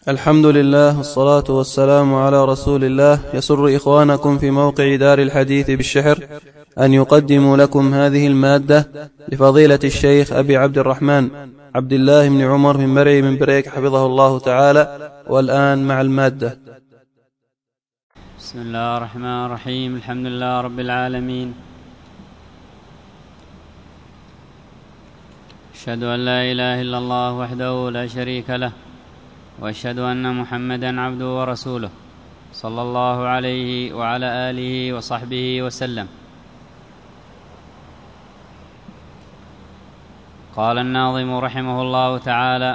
الحمد لله والصلاة والسلام على رسول الله. يسر إخوانكم في موقع دار الحديث بالشحر أن يقدموا لكم هذه المادة لفضيلة الشيخ أبي عبد الرحمن عبد الله بن عمر من مرعي من بريك حفظه الله تعالى. والآن مع المادة. بسم الله الرحمن الرحيم. الحمد لله رب العالمين، أشهد أن لا إله إلا الله وحده لا شريك له، وأشهد أن محمدًا عبده ورسوله صلى الله عليه وعلى آله وصحبه وسلم. قال الناظم رحمه الله تعالى: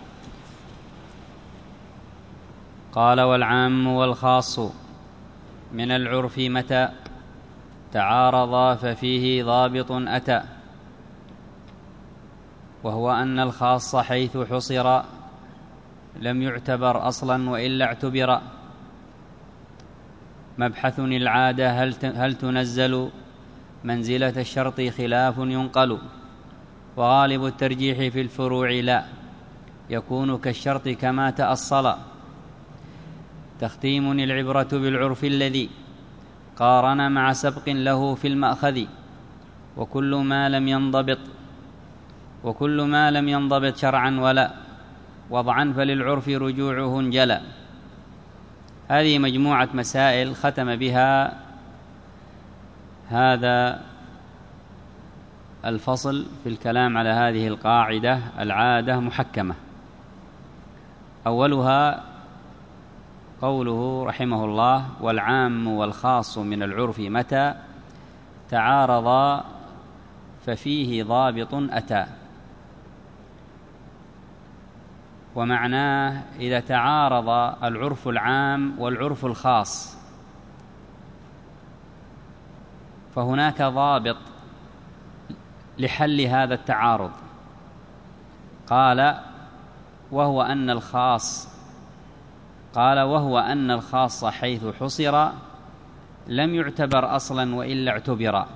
قال: والعام والخاص من العرف متى تعارضا ففيه ضابط أتى، وهو أن الخاص حيث حصر لم يعتبر أصلا وإلا اعتبر. مبحث العادة هل تنزل منزلة الشرط خلاف ينقل، وغالب الترجيح في الفروع لا يكون كالشرط كما تأصل. تختيم العبرة بالعرف الذي قارن مع سبق له في المأخذ، وكل ما لم ينضبط شرعا ولا وضعا فللعرف رجوعه انجلى. هذه مجموعة مسائل ختم بها هذا الفصل في الكلام على هذه القاعدة: العادة محكمة. أولها قوله رحمه الله: والعام والخاص من العرف متى تعارضا ففيه ضابط أتى. ومعناه إذا تعارض العرف العام والعرف الخاص فهناك ضابط لحل هذا التعارض. قال: وهو أن الخاص حيث حصر لم يعتبر أصلا وإلا اعتبر.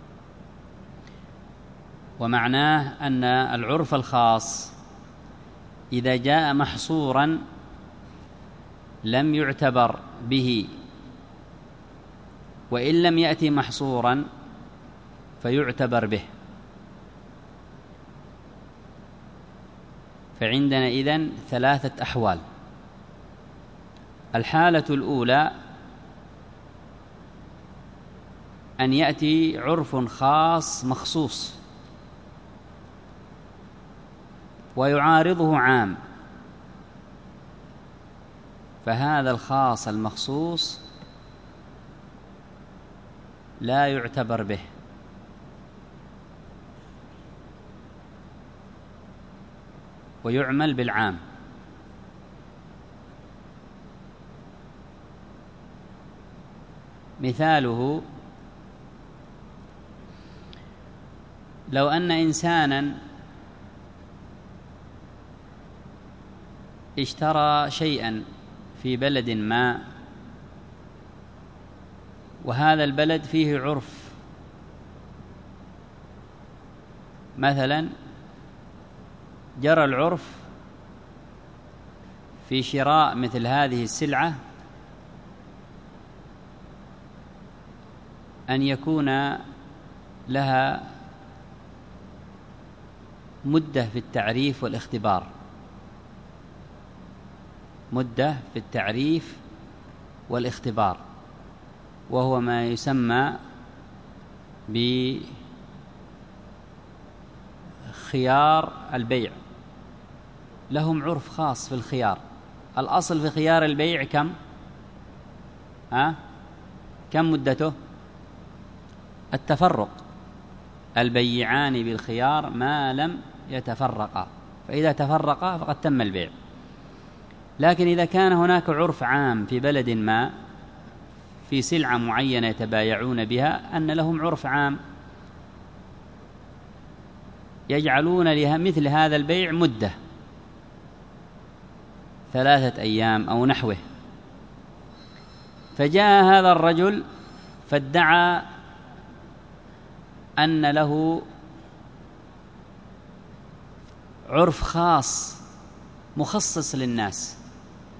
ومعناه أن العرف الخاص إذا جاء محصورا لم يعتبر به، وإن لم يأتي محصورا فيعتبر به. فعندنا إذن ثلاثة أحوال. الحالة الأولى أن يأتي عرف خاص مخصوص ويعارضه عام، فهذا الخاص المخصوص لا يعتبر به، ويعمل بالعام. مثاله: لو أن إنسانا اشترى شيئا في بلد ما، وهذا البلد فيه عرف، مثلا جرى العرف في شراء مثل هذه السلعة أن يكون لها مدة في التعريف والاختبار، مدة في التعريف والاختبار، وهو ما يسمى بخيار البيع. لهم عرف خاص في الخيار. الأصل في خيار البيع كم مدته؟ التفرق. البيعان بالخيار ما لم يتفرقا، فإذا تفرقا فقد تم البيع. لكن إذا كان هناك عرف عام في بلد ما في سلعة معينة يتبايعون بها، أن لهم عرف عام يجعلون لها مثل هذا البيع مدة 3 أيام أو نحوه. فجاء هذا الرجل فادعى أن له عرف خاص مخصص للناس،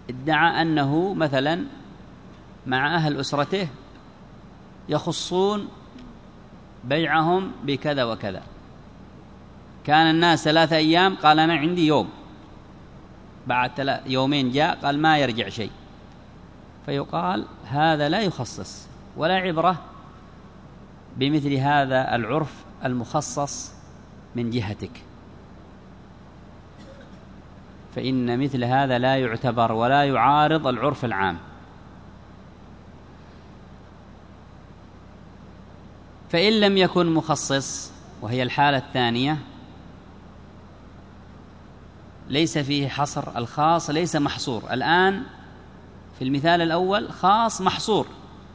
ادعى أنه مثلا مع أهل أسرته يخصون بيعهم بكذا وكذا، كان الناس 3 أيام، قال أنا عندي يوم، بعد يومين جاء قال ما يرجع شيء، فيقال هذا لا يخصص ولا عبرة بمثل هذا العرف المخصص من جهتك، فإن مثل هذا لا يعتبر ولا يعارض العرف العام. فإن لم يكن مخصص، وهي الحالة الثانية، ليس فيه حصر، الخاص ليس محصور. الآن في المثال الأول خاص محصور،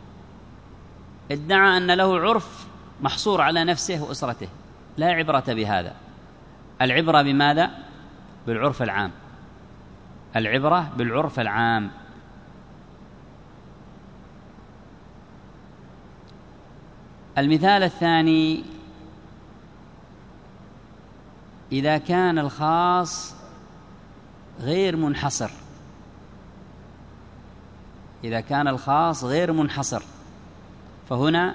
ادعى أن له عرف محصور على نفسه وأسرته، لا عبرة بهذا، العبرة بماذا؟ بالعرف العام، العبرة بالعرف العام. المثال الثاني: إذا كان الخاص غير منحصر، إذا كان الخاص غير منحصر فهنا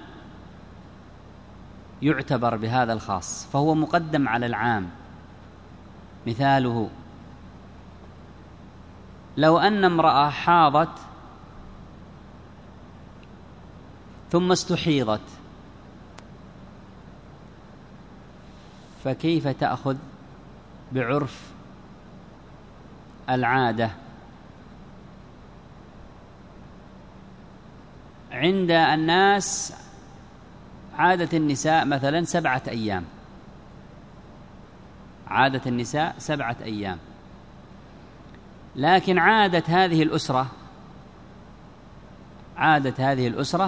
يعتبر بهذا الخاص، فهو مقدم على العام. مثاله: لو أن امرأة حاضت ثم استحيضت، فكيف تأخذ بعرف العادة؟ عند الناس عادة النساء مثلا 7 أيام، عادة النساء 7 أيام، لكن عادة هذه الأسرة، عادة هذه الأسرة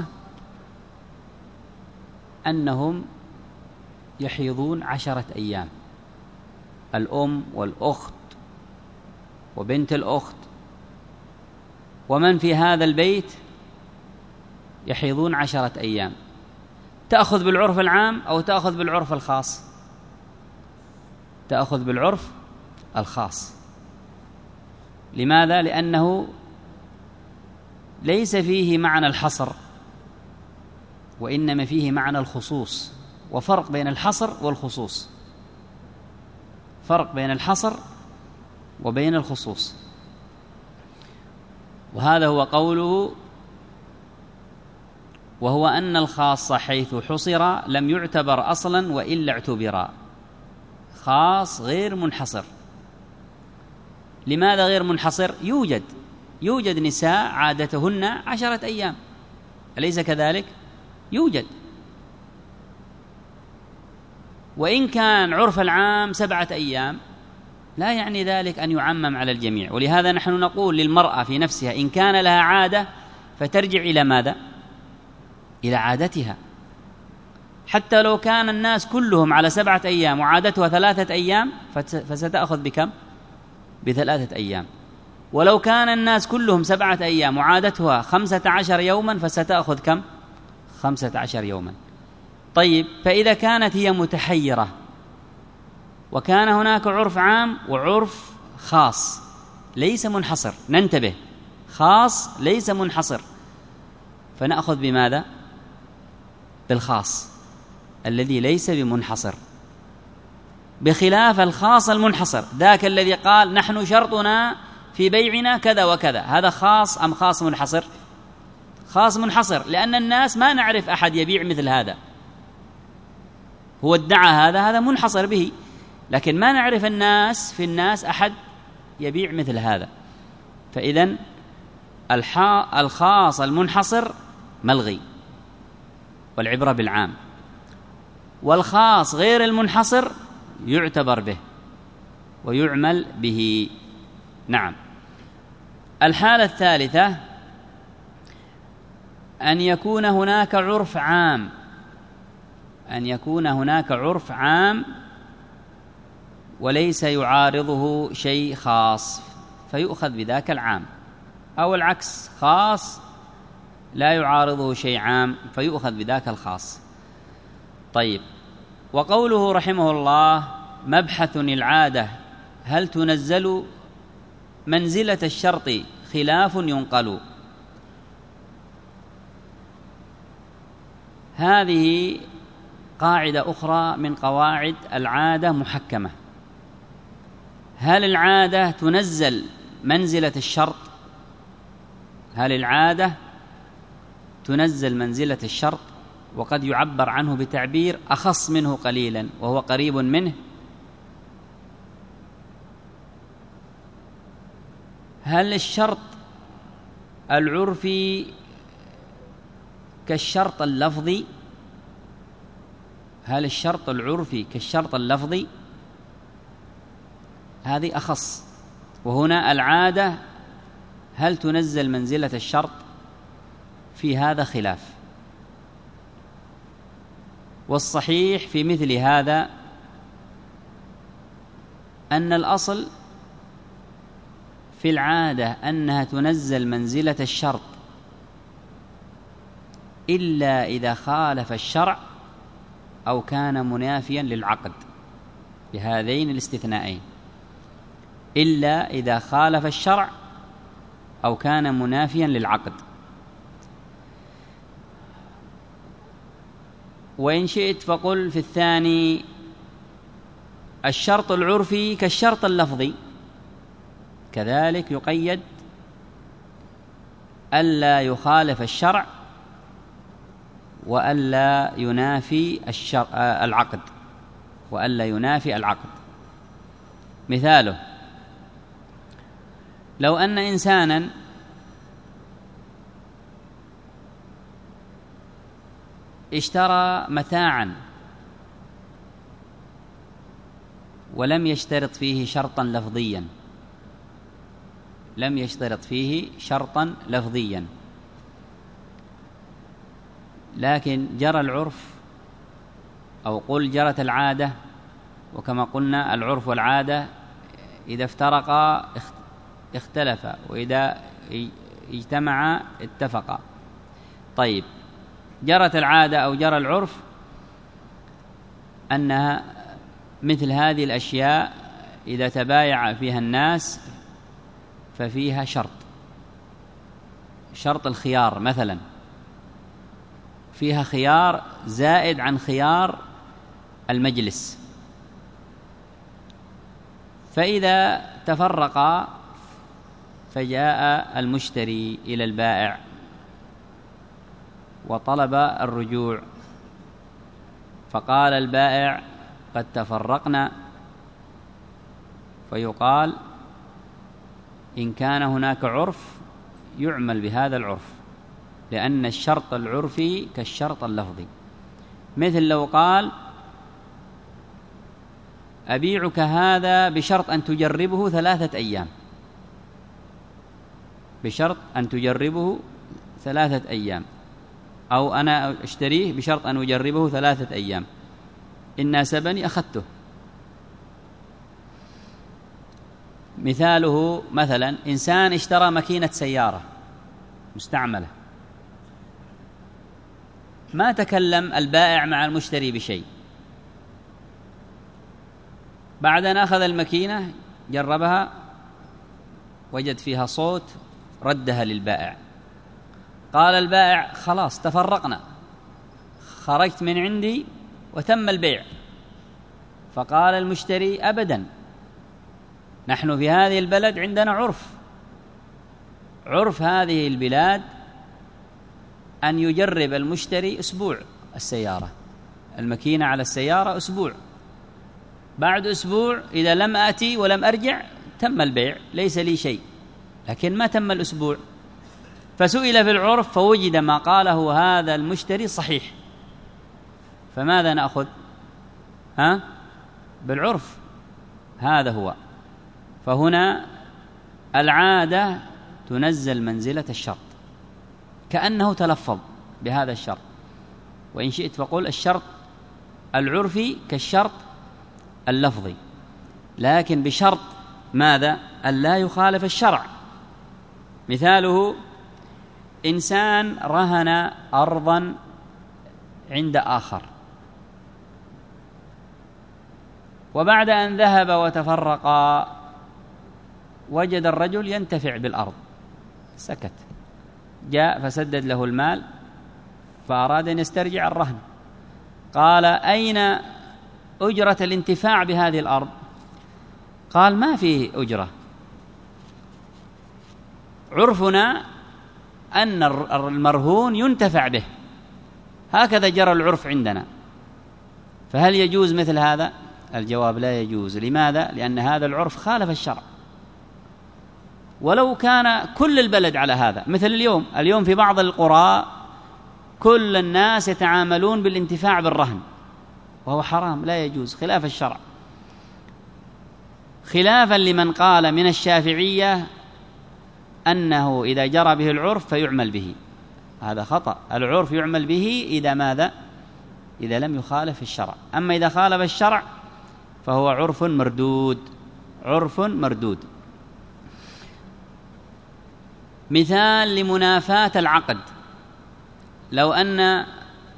أنهم يحيضون 10 أيام، الأم والأخت وبنت الأخت ومن في هذا البيت يحيضون 10 أيام. تأخذ بالعرف العام أو تأخذ بالعرف الخاص؟ تأخذ بالعرف الخاص. لماذا؟ لأنه ليس فيه معنى الحصر، وإنما فيه معنى الخصوص، وفرق بين الحصر والخصوص، فرق بين الحصر وبين الخصوص. وهذا هو قوله: وهو أن الخاص حيث حصر لم يعتبر أصلا وإلا اعتبر. خاص غير منحصر. لماذا غير منحصر؟ يوجد نساء عادتهن 10 أيام، أليس كذلك؟ يوجد، وإن كان عرف العام 7 أيام لا يعني ذلك أن يعمم على الجميع. ولهذا نحن نقول للمرأة في نفسها إن كان لها عادة فترجع إلى ماذا؟ إلى عادتها، حتى لو كان الناس كلهم على 7 أيام وعادتها 3 أيام فستأخذ بكم؟ ب3 أيام. ولو كان الناس كلهم 7 أيام وعادتها 15 يوما فستأخذ كم؟ 15 يوما. طيب، فإذا كانت هي متحيرة وكان هناك عرف عام وعرف خاص ليس منحصر، ننتبه، خاص ليس منحصر، فنأخذ بماذا؟ بالخاص الذي ليس بمنحصر، بخلاف الخاص المنحصر، ذاك الذي قال نحن شرطنا في بيعنا كذا وكذا. هذا خاص أم خاص منحصر؟ خاص منحصر، لأن الناس ما نعرف أحد يبيع مثل هذا. هو ادعى هذا منحصر به، لكن ما نعرف في الناس أحد يبيع مثل هذا. فإذن الخاص المنحصر ملغي والعبرة بالعام، والخاص غير المنحصر يعتبر به ويعمل به. نعم. الحالة الثالثة أن يكون هناك عرف عام، أن يكون هناك عرف عام وليس يعارضه شيء خاص فيؤخذ بذاك العام، أو العكس، خاص لا يعارضه شيء عام فيؤخذ بذاك الخاص. طيب، وقوله رحمه الله: مبحث العادة هل تنزل منزلة الشرط خلاف ينقل. هذه قاعدة أخرى من قواعد العادة محكمة. هل العادة تنزل منزلة الشرط؟ هل العادة تنزل منزلة الشرط؟ وقد يعبر عنه بتعبير أخص منه قليلا وهو قريب منه. هل الشرط العرفي كالشرط اللفظي؟ هل الشرط العرفي كالشرط اللفظي؟ هذه أخص. وهنا العادة هل تنزل منزلة الشرط؟ في هذا خلاف. والصحيح في مثل هذا أن الأصل في العادة أنها تنزل منزلة الشرط إلا إذا خالف الشرع أو كان منافيا للعقد، بهذين الاستثنائين: إلا إذا خالف الشرع أو كان منافيا للعقد. وإن شئت فقل في الثاني: الشرط العرفي كالشرط اللفظي، كذلك يقيد ألا يخالف الشرع وألا ينافي العقد، وألا ينافي العقد. مثاله: لو أن إنسانا اشترى متاعا ولم يشترط فيه شرطا لفظيا، لم يشترط فيه شرطا لفظيا، لكن جرى العرف، أو قل جرت العادة، وكما قلنا العرف والعادة إذا افترقا اختلفا، وإذا اجتمعا اتفقا. طيب، جرت العادة أو جرى العرف أنها مثل هذه الأشياء إذا تبايع فيها الناس ففيها شرط الخيار مثلا، فيها خيار زائد عن خيار المجلس. فإذا تفرقا فجاء المشتري إلى البائع وطلب الرجوع، فقال البائع: قد تفرقنا. فيقال: إن كان هناك عرف يعمل بهذا العرف، لأن الشرط العرفي كالشرط اللفظي. مثل لو قال: أبيعك هذا بشرط أن تجربه 3 أيام، بشرط أن تجربه 3 أيام، أو أنا أشتريه بشرط أن أجربه 3 أيام، إن ناسبني أخذته. مثاله مثلا: إنسان اشترى ماكينة سيارة مستعملة، ما تكلم البائع مع المشتري بشيء، بعد أن أخذ الماكينة جربها وجد فيها صوت، ردها للبائع. قال البائع: خلاص تفرقنا، خرجت من عندي وتم البيع. فقال المشتري: أبدا، نحن في هذه البلد عندنا عرف هذه البلاد أن يجرب المشتري أسبوع السيارة، الماكينة على السيارة أسبوع، بعد أسبوع إذا لم آتي ولم أرجع تم البيع، ليس لي شيء. لكن ما تم الأسبوع، فسئل في العرف فوجد ما قاله هذا المشتري صحيح، فماذا نأخذ؟ بالعرف. هذا هو. فهنا العادة تنزل منزلة الشرط كأنه تلفظ بهذا الشرط. وإن شئت فقل الشرط العرفي كالشرط اللفظي، لكن بشرط ماذا؟ ألا يخالف الشرع. مثاله: إنسان رهن أرضا عند آخر، وبعد أن ذهب وتفرقا وجد الرجل ينتفع بالأرض، سكت. جاء فسدد له المال فأراد أن يسترجع الرهن، قال أين أجرة الانتفاع بهذه الأرض؟ قال ما فيه أجرة، عرفنا أن المرهون ينتفع به، هكذا جرى العرف عندنا، فهل يجوز مثل هذا؟ الجواب لا يجوز. لماذا؟ لأن هذا العرف خالف الشرع. ولو كان كل البلد على هذا، مثل اليوم في بعض القرى كل الناس يتعاملون بالانتفاع بالرهن، وهو حرام لا يجوز، خلاف الشرع، خلافا لمن قال من الشافعية أنه إذا جرى به العرف فيعمل به. هذا خطأ، العرف يعمل به إذا ماذا؟ إذا لم يخالف الشرع. أما إذا خالف الشرع فهو عرف مردود، عرف مردود. مثال لمنافاة العقد: لو أن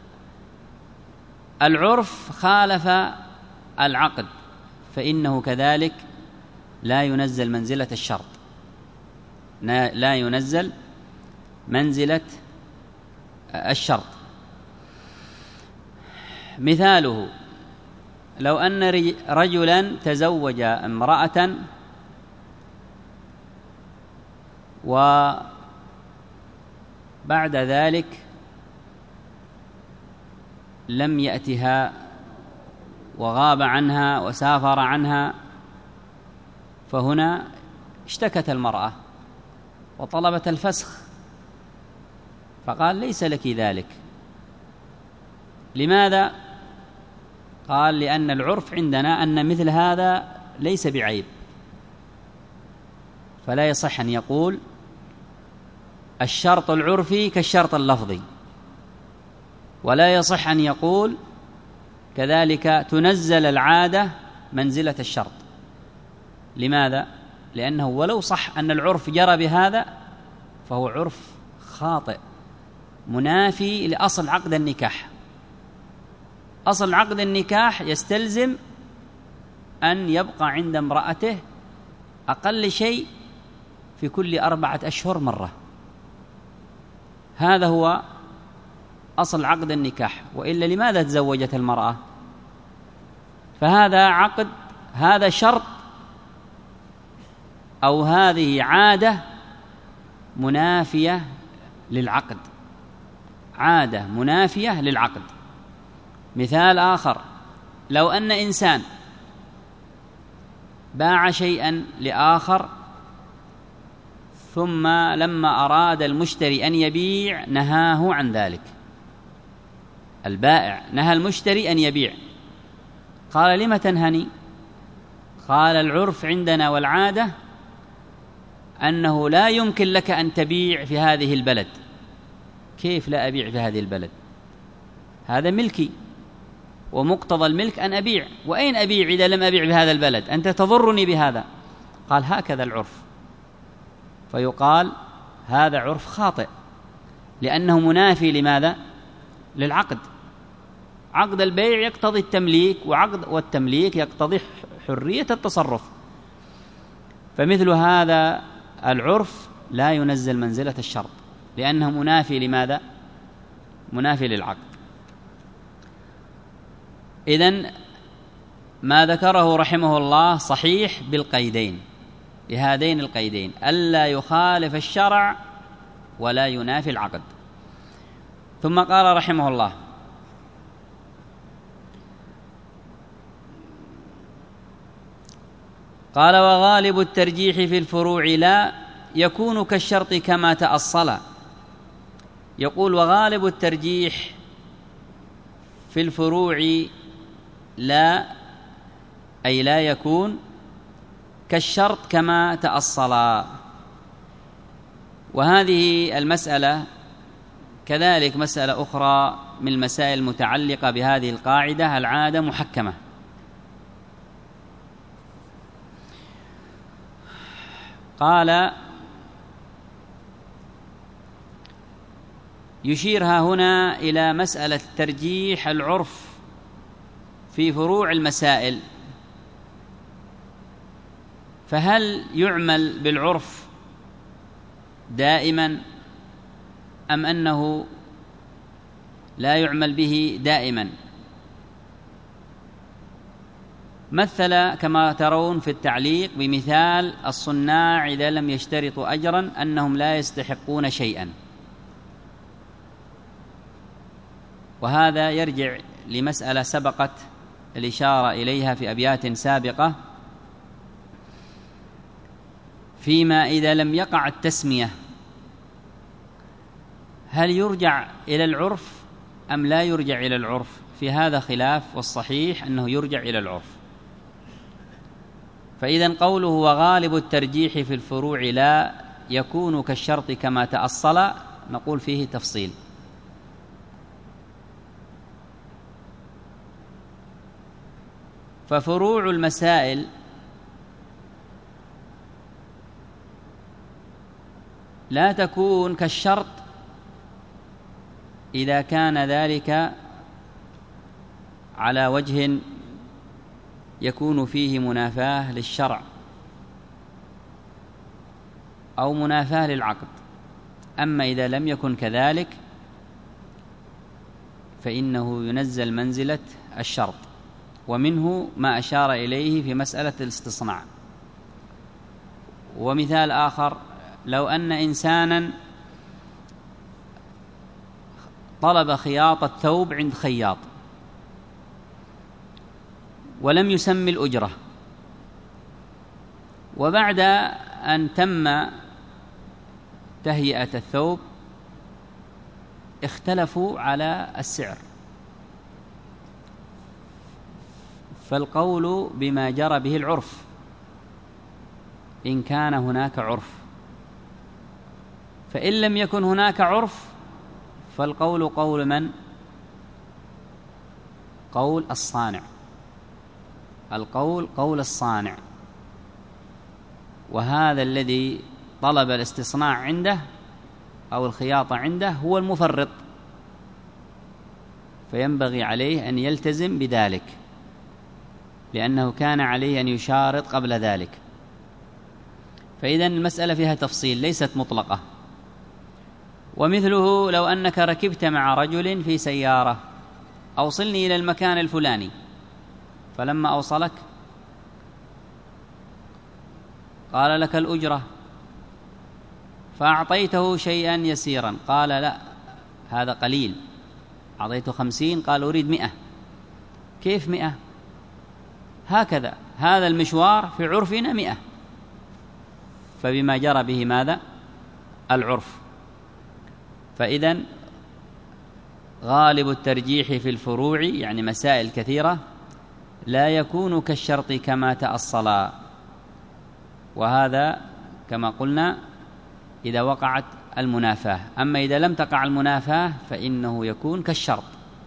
العرف خالف العقد فإنه كذلك لا ينزل منزلة الشرط، لا ينزل منزلة الشرط. مثاله: لو أن رجلا تزوج امرأة وبعد ذلك لم يأتها وغاب عنها وسافر عنها، فهنا اشتكت المرأة وطلبت الفسخ، فقال ليس لك ذلك. لماذا؟ قال لأن العرف عندنا أن مثل هذا ليس بعيب، فلا يصح أن يقول الشرط العرفي كالشرط اللفظي، ولا يصح أن يقول كذلك تنزل العادة منزلة الشرط. لماذا؟ لأنه ولو صح أن العرف جرى بهذا فهو عرف خاطئ منافي لأصل عقد النكاح. أصل عقد النكاح يستلزم أن يبقى عند امرأته أقل شيء في كل 4 أشهر مرة، هذا هو أصل عقد النكاح، وإلا لماذا تزوجت المرأة؟ فهذا عقد، هذا شرط أو هذه عادة منافية للعقد، عادة منافية للعقد. مثال آخر: لو أن إنسان باع شيئا لآخر ثم لما أراد المشتري أن يبيع نهاه عن ذلك، البائع نهى المشتري أن يبيع، قال لم تنهني؟ قال العرف عندنا والعادة أنه لا يمكن لك أن تبيع في هذه البلد. كيف لا أبيع في هذه البلد؟ هذا ملكي، ومقتضى الملك أن أبيع، وأين أبيع إذا لم أبيع بهذا البلد؟ أنت تضرني بهذا. قال هكذا العرف، فيقال هذا عرف خاطئ لأنه منافي لماذا؟ للعقد. عقد البيع يقتضي التمليك، والتمليك يقتضي حرية التصرف، فمثل هذا العرف لا ينزل منزلة الشرط لأنه منافي لماذا؟ منافي للعقد. إذن ما ذكره رحمه الله صحيح بالقيدين، بهذين القيدين: ألا يخالف الشرع ولا ينافي العقد. ثم قال رحمه الله: قال وغالب الترجيح في الفروع لا يكون كالشرط كما تأصل. يقول وغالب الترجيح في الفروع لا، أي لا يكون كالشرط كما تأصل. وهذه المسألة كذلك مسألة أخرى من المسائل المتعلقة بهذه القاعدة: العادة محكمة. قال يشيرها هنا إلى مسألة ترجيح العرف في فروع المسائل، فهل يعمل بالعرف دائما أم أنه لا يعمل به دائما. مثل كما ترون في التعليق بمثال الصناع إذا لم يشترطوا أجرا أنهم لا يستحقون شيئا، وهذا يرجع لمسألة سبقت الإشارة إليها في أبيات سابقة، فيما إذا لم يقع التسمية هل يرجع إلى العرف أم لا يرجع إلى العرف؟ في هذا خلاف، والصحيح أنه يرجع إلى العرف. فإذا قوله وغالب الترجيح في الفروع لا يكون كالشرط كما تأصل، نقول فيه تفصيل. ففروع المسائل لا تكون كالشرط إذا كان ذلك على وجه يكون فيه منافاة للشرع أو منافاة للعقد. أما إذا لم يكن كذلك فإنه ينزل منزلة الشرط، ومنه ما أشار إليه في مسألة الاستصناع. ومثال آخر، لو أن إنسانا طلب خياط الثوب عند خياط ولم يسمي الأجرة، وبعد أن تم تهيئة الثوب اختلفوا على السعر، فالقول بما جرى به العرف إن كان هناك عرف. فإن لم يكن هناك عرف فالقول قول من؟ قول الصانع. القول قول الصانع، وهذا الذي طلب الاستصناع عنده أو الخياطة عنده هو المفرط، فينبغي عليه أن يلتزم بذلك، لأنه كان عليه أن يشارط قبل ذلك. فإذن المسألة فيها تفصيل ليست مطلقة. ومثله لو أنك ركبت مع رجل في سيارة، أوصلني إلى المكان الفلاني، فلما أوصلك قال لك الأجرة، فأعطيته شيئا يسيرا، قال لا هذا قليل، أعطيته 50، قال أريد 100. كيف 100؟ هكذا هذا المشوار في عرفنا 100، فبما جرى به ماذا؟ العرف. فإذن غالب الترجيح في الفروع، يعني مسائل كثيرة، لا يكون كالشرط كما تأصلا، وهذا كما قلنا إذا وقعت المنافاة. أما إذا لم تقع المنافاة فإنه يكون كالشرط،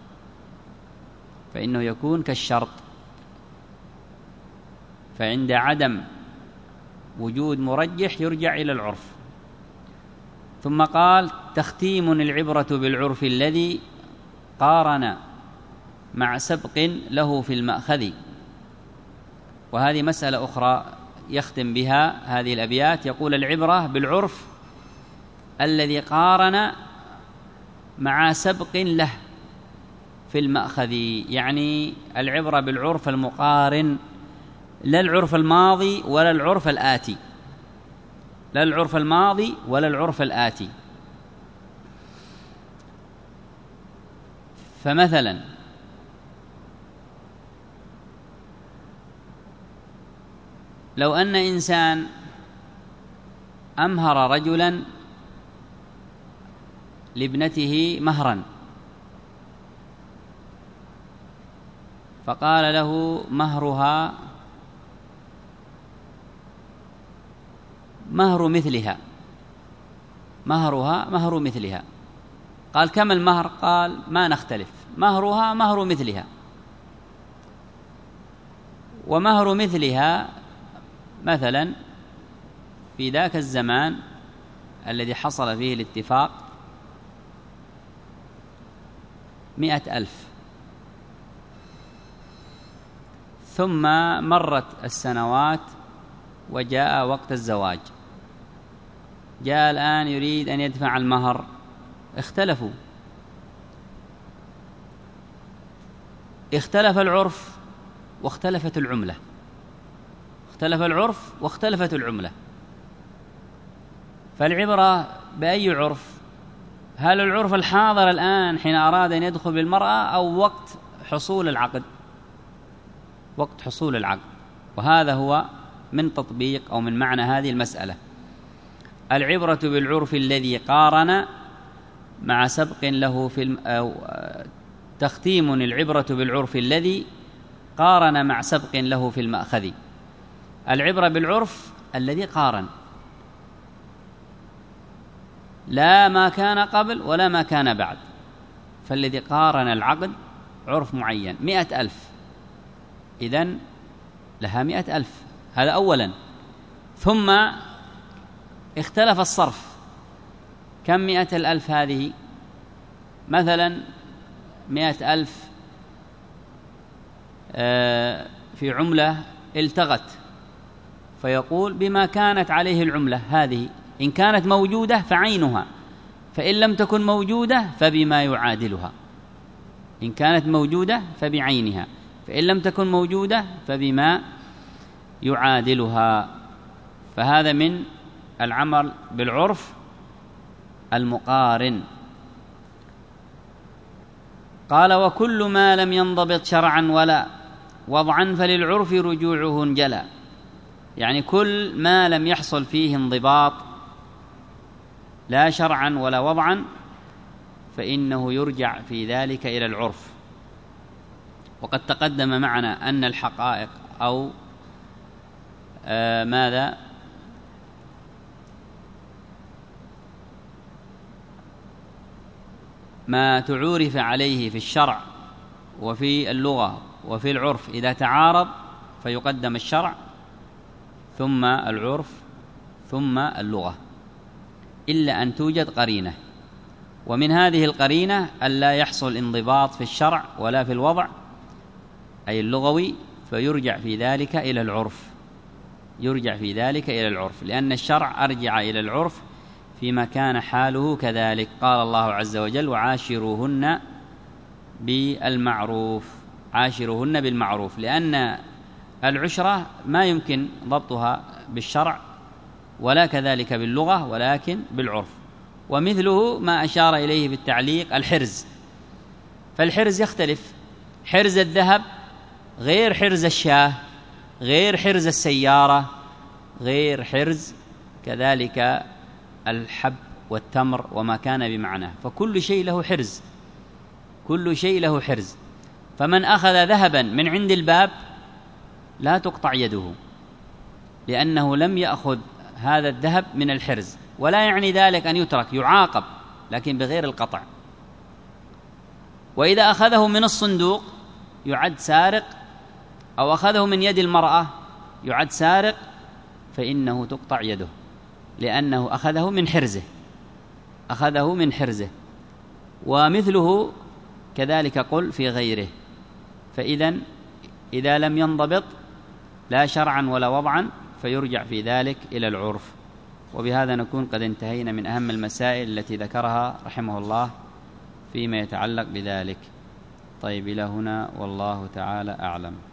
فعند عدم وجود مرجح يرجع إلى العرف. ثم قال تختيم العبرة بالعرف الذي قارن مع سبق له في المأخذ. وهذه مسألة أخرى يختم بها هذه الأبيات، يقول العبرة بالعرف الذي قارن مع سبق له في المأخذ، يعني العبرة بالعرف المقارن، لا العرف الماضي ولا العرف الآتي، لا العرف الماضي ولا العرف الآتي. فمثلا لو أن إنسان أمهر رجلا لابنته مهرا، فقال له مهرها مهر مثلها، مهرها مهر مثلها. قال كم المهر؟ قال ما نختلف، مهرها مهر مثلها. ومهر مثلها مثلا في ذاك الزمان الذي حصل فيه الاتفاق 100,000، ثم مرت السنوات وجاء وقت الزواج، جاء الآن يريد أن يدفع المهر، اختلفوا، اختلف العرف واختلفت العملة، اختلف العرف واختلفت العملة. فالعبرة بأي عرف؟ هل العرف الحاضر الآن حين أراد أن يدخل بالمرأة، أو وقت حصول العقد؟ وقت حصول العقد. وهذا هو من تطبيق أو من معنى هذه المسألة. العبرة بالعرف الذي قارن مع سبق له في أو تختيم العبرة بالعرف الذي قارن مع سبق له في المأخذ. العبرة بالعرف الذي قارن، لا ما كان قبل ولا ما كان بعد. فالذي قارن العقد عرف معين 100,000، إذن لها 100,000، هذا أولا. ثم اختلف الصرف، كم 100,000 هذه؟ مثلا 100,000 في عملة التغت، فيقول بما كانت عليه العملة هذه، إن كانت موجودة فعينها، فإن لم تكن موجودة فبما يعادلها. إن كانت موجودة فبعينها، فإن لم تكن موجودة فبما يعادلها. فهذا من العمل بالعرف المقارن. قال: وكل ما لم ينضبط شرعا ولا وضعا فللعرف رجوعه انجلى. يعني كل ما لم يحصل فيه انضباط لا شرعا ولا وضعا فإنه يرجع في ذلك إلى العرف. وقد تقدم معنا أن الحقائق أو ماذا ما تعورف عليه في الشرع وفي اللغة وفي العرف إذا تعارض فيقدم الشرع ثم العرف ثم اللغة، إلا أن توجد قرينة. ومن هذه القرينة ألا يحصل انضباط في الشرع ولا في الوضع أي اللغوي، فيرجع في ذلك إلى العرف، يرجع في ذلك إلى العرف، لأن الشرع أرجع إلى العرف فيما كان حاله كذلك. قال الله عز وجل: وعاشروهن بالمعروف، عاشروهن بالمعروف، لأن العشرة ما يمكن ضبطها بالشرع ولا كذلك باللغة ولكن بالعرف. ومثله ما أشار إليه بالتعليق الحرز، فالحرز يختلف، حرز الذهب غير حرز الشاة، غير حرز السيارة، غير حرز كذلك الحب والتمر وما كان بمعناه، فكل شيء له حرز، كل شيء له حرز. فمن أخذ ذهبا من عند الباب لا تقطع يده، لأنه لم يأخذ هذا الذهب من الحرز، ولا يعني ذلك أن يترك، يعاقب لكن بغير القطع. وإذا أخذه من الصندوق يعد سارق، أو أخذه من يد المرأة يعد سارق، فإنه تقطع يده، لأنه أخذه من حرزه، أخذه من حرزه. ومثله كذلك قل في غيره. فإذن إذا لم ينضبط لا شرعا ولا وضعا فيرجع في ذلك إلى العرف. وبهذا نكون قد انتهينا من أهم المسائل التي ذكرها رحمه الله فيما يتعلق بذلك. طيب، إلى هنا والله تعالى أعلم.